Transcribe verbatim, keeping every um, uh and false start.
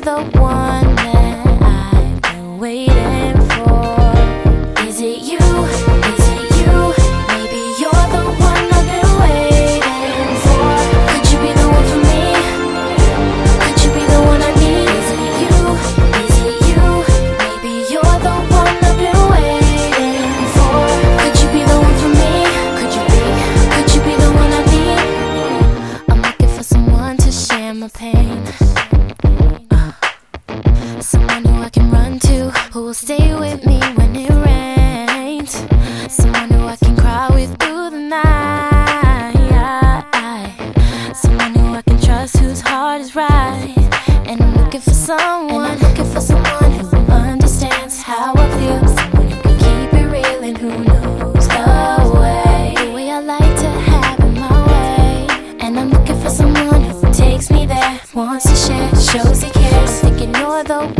the one that I've been waiting for. Is it you? Is it you? Maybe you're the one I've been waiting for. Could you be the one for me? Could you be the one I need? Is it you? Is it you? Maybe you're the one I've been waiting for. Could you be the one for me? Could you be? Could you be the one I need? I'm looking for someone to share my pain. Someone who I can run to, who will stay with me when it rains. Someone who I can cry with through the night. Someone who I can trust, whose heart is right. And I'm looking for someone, and I'm looking for someone who understands how I feel. Someone who can keep it real and who knows the way, the way I like to have it my way. And I'm looking for someone who takes me there, wants to share, shows he cares. Thinking you're the